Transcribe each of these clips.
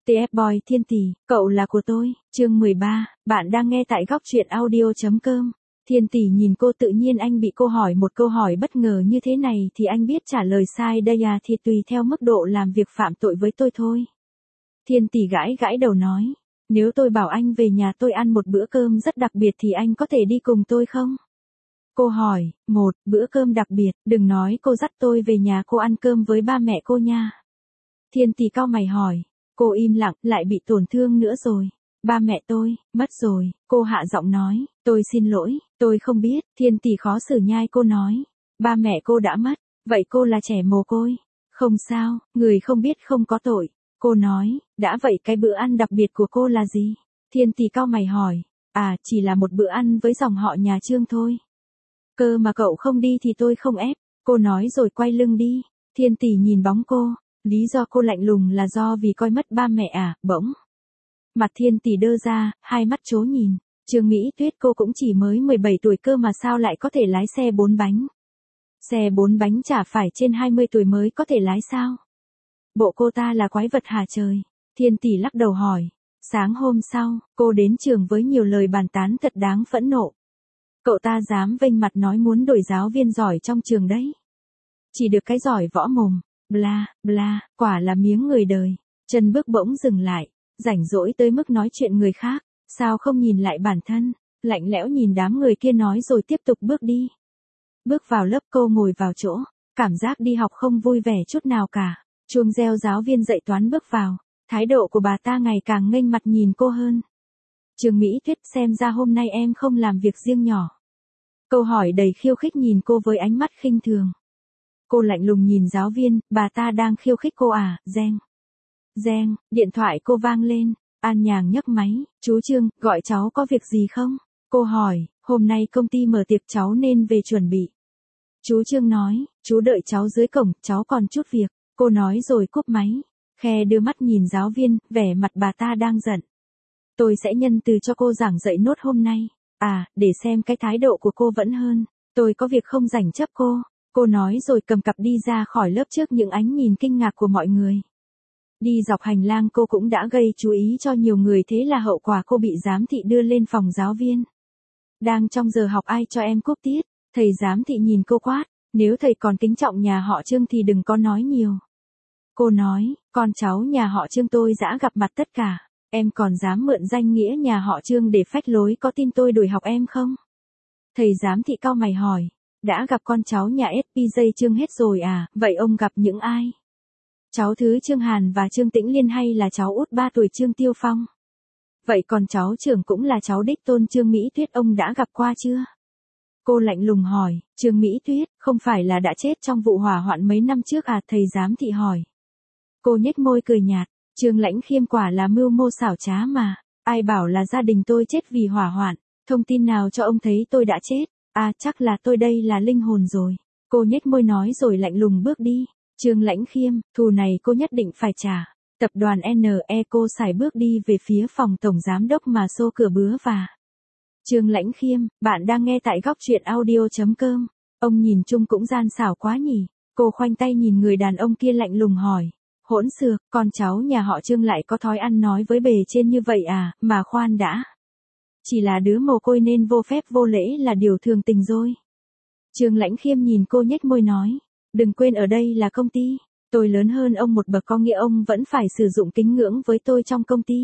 TF Boy Thiên Tỷ, cậu là của tôi, chương 13, bạn đang nghe tại góc truyện audio.com. Thiên Tỷ nhìn cô, tự nhiên anh bị cô hỏi một câu hỏi bất ngờ như thế này thì anh biết trả lời sai đây à, thì tùy theo mức độ làm việc phạm tội với tôi thôi. Thiên Tỷ gãi gãi đầu nói, nếu tôi bảo anh về nhà tôi ăn một bữa cơm rất đặc biệt thì anh có thể đi cùng tôi không? Cô hỏi, một bữa cơm đặc biệt, đừng nói cô dắt tôi về nhà cô ăn cơm với ba mẹ cô nha. Thiên Tỷ cau mày hỏi, cô im lặng, lại bị tổn thương nữa rồi. Ba mẹ tôi, mất rồi, cô hạ giọng nói, tôi xin lỗi, tôi không biết. Thiên Tỷ khó xử nhai cô nói, ba mẹ cô đã mất, vậy cô là trẻ mồ côi. Không sao, người không biết không có tội. Cô nói, đã vậy cái bữa ăn đặc biệt của cô là gì? Thiên Tỷ cau mày hỏi, à, chỉ là một bữa ăn với dòng họ nhà Trương thôi. Cơ mà cậu không đi thì tôi không ép, cô nói rồi quay lưng đi. Thiên Tỷ nhìn bóng cô, lý do cô lạnh lùng là do vì coi mất ba mẹ à, bỗng. Mặt Thiên Tỷ đơ ra, hai mắt trố nhìn, Trương Mỹ Tuyết cô cũng chỉ mới 17 tuổi cơ mà sao lại có thể lái xe 4 bánh. Xe 4 bánh chả phải trên 20 tuổi mới có thể lái sao? Bộ cô ta là quái vật hả trời? Thiên Tỷ lắc đầu hỏi. Sáng hôm sau, cô đến trường với nhiều lời bàn tán thật đáng phẫn nộ. Cậu ta dám vênh mặt nói muốn đổi giáo viên giỏi trong trường đấy. Chỉ được cái giỏi võ mồm, bla, bla, quả là miếng người đời. Chân bước bỗng dừng lại, rảnh rỗi tới mức nói chuyện người khác, sao không nhìn lại bản thân, lạnh lẽo nhìn đám người kia nói rồi tiếp tục bước đi. Bước vào lớp cô ngồi vào chỗ, cảm giác đi học không vui vẻ chút nào cả. Chuông reo giáo viên dạy toán bước vào, thái độ của bà ta ngày càng nghênh mặt nhìn cô hơn. Trương Mỹ Tuyết, xem ra hôm nay em không làm việc riêng nhỏ. Câu hỏi đầy khiêu khích nhìn cô với ánh mắt khinh thường. Cô lạnh lùng nhìn giáo viên, bà ta đang khiêu khích cô à, reng. Reng, điện thoại cô vang lên, An Nhàng nhấc máy, chú Trương, gọi cháu có việc gì không? Cô hỏi, hôm nay công ty mở tiệc cháu nên về chuẩn bị. Chú Trương nói, chú đợi cháu dưới cổng, cháu còn chút việc. Cô nói rồi cúp máy, khe đưa mắt nhìn giáo viên, vẻ mặt bà ta đang giận. Tôi sẽ nhân từ cho cô giảng dạy nốt hôm nay. À, để xem cái thái độ của cô vẫn hơn. Tôi có việc không rảnh chấp cô. Cô nói rồi cầm cặp đi ra khỏi lớp trước những ánh nhìn kinh ngạc của mọi người. Đi dọc hành lang cô cũng đã gây chú ý cho nhiều người, thế là hậu quả cô bị giám thị đưa lên phòng giáo viên. Đang trong giờ học ai cho em cúp tiết, thầy giám thị nhìn cô quát, nếu thầy còn kính trọng nhà họ Trương thì đừng có nói nhiều. Cô nói, con cháu nhà họ Trương tôi đã gặp mặt tất cả, em còn dám mượn danh nghĩa nhà họ Trương để phách lối, có tin tôi đuổi học em không? Thầy giám thị cau mày hỏi, đã gặp con cháu nhà SPJ Trương hết rồi à, vậy ông gặp những ai? Cháu thứ Trương Hàn và Trương Tĩnh Liên hay là cháu út 3 tuổi Trương Tiêu Phong? Vậy còn cháu trưởng cũng là cháu đích tôn Trương Mỹ Tuyết ông đã gặp qua chưa? Cô lạnh lùng hỏi, Trương Mỹ Tuyết, không phải là đã chết trong vụ hỏa hoạn mấy năm trước à, thầy giám thị hỏi. Cô nhếch môi cười nhạt, Trương Lãnh Khiêm quả là mưu mô xảo trá mà, ai bảo là gia đình tôi chết vì hỏa hoạn, thông tin nào cho ông thấy tôi đã chết, à chắc là tôi đây là linh hồn rồi. Cô nhếch môi nói rồi lạnh lùng bước đi. Trương Lãnh Khiêm, thù này cô nhất định phải trả. Tập đoàn NE cô sải bước đi về phía phòng tổng giám đốc mà xô cửa bứa và. Trương Lãnh Khiêm, bạn đang nghe tại góc truyện audio.com. Ông nhìn chung cũng gian xảo quá nhỉ. Cô khoanh tay nhìn người đàn ông kia lạnh lùng hỏi. Hỗn xược, con cháu nhà họ Trương lại có thói ăn nói với bề trên như vậy à, mà khoan đã. Chỉ là đứa mồ côi nên vô phép vô lễ là điều thường tình rồi. Trương Lãnh Khiêm nhìn cô nhếch môi nói. Đừng quên ở đây là công ty, tôi lớn hơn ông một bậc có nghĩa ông vẫn phải sử dụng kính ngưỡng với tôi trong công ty.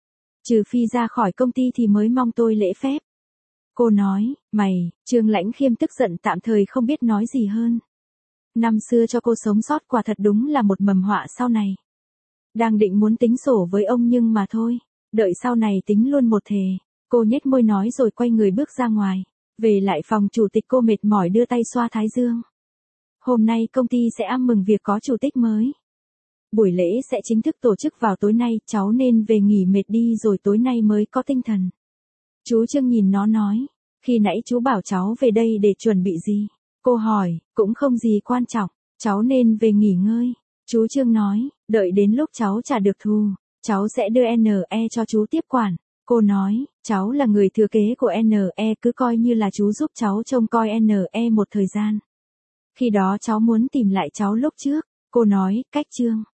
Trừ phi ra khỏi công ty thì mới mong tôi lễ phép. Cô nói, mày, Trương Lãnh Khiêm tức giận tạm thời không biết nói gì hơn. Năm xưa cho cô sống sót quả thật đúng là một mầm họa sau này. Đang định muốn tính sổ với ông nhưng mà thôi, đợi sau này tính luôn một thề. Cô nhếch môi nói rồi quay người bước ra ngoài. Về lại phòng chủ tịch cô mệt mỏi đưa tay xoa thái dương. Hôm nay công ty sẽ ăn mừng việc có chủ tịch mới. Buổi lễ sẽ chính thức tổ chức vào tối nay, cháu nên về nghỉ mệt đi rồi tối nay mới có tinh thần. Chú Trương nhìn nó nói, khi nãy chú bảo cháu về đây để chuẩn bị gì? Cô hỏi, cũng không gì quan trọng, cháu nên về nghỉ ngơi. Chú Trương nói, đợi đến lúc cháu trả được thù, cháu sẽ đưa NE cho chú tiếp quản. Cô nói, cháu là người thừa kế của NE, cứ coi như là chú giúp cháu trông coi NE một thời gian. Khi đó cháu muốn tìm lại cháu lúc trước, cô nói, cách Trương.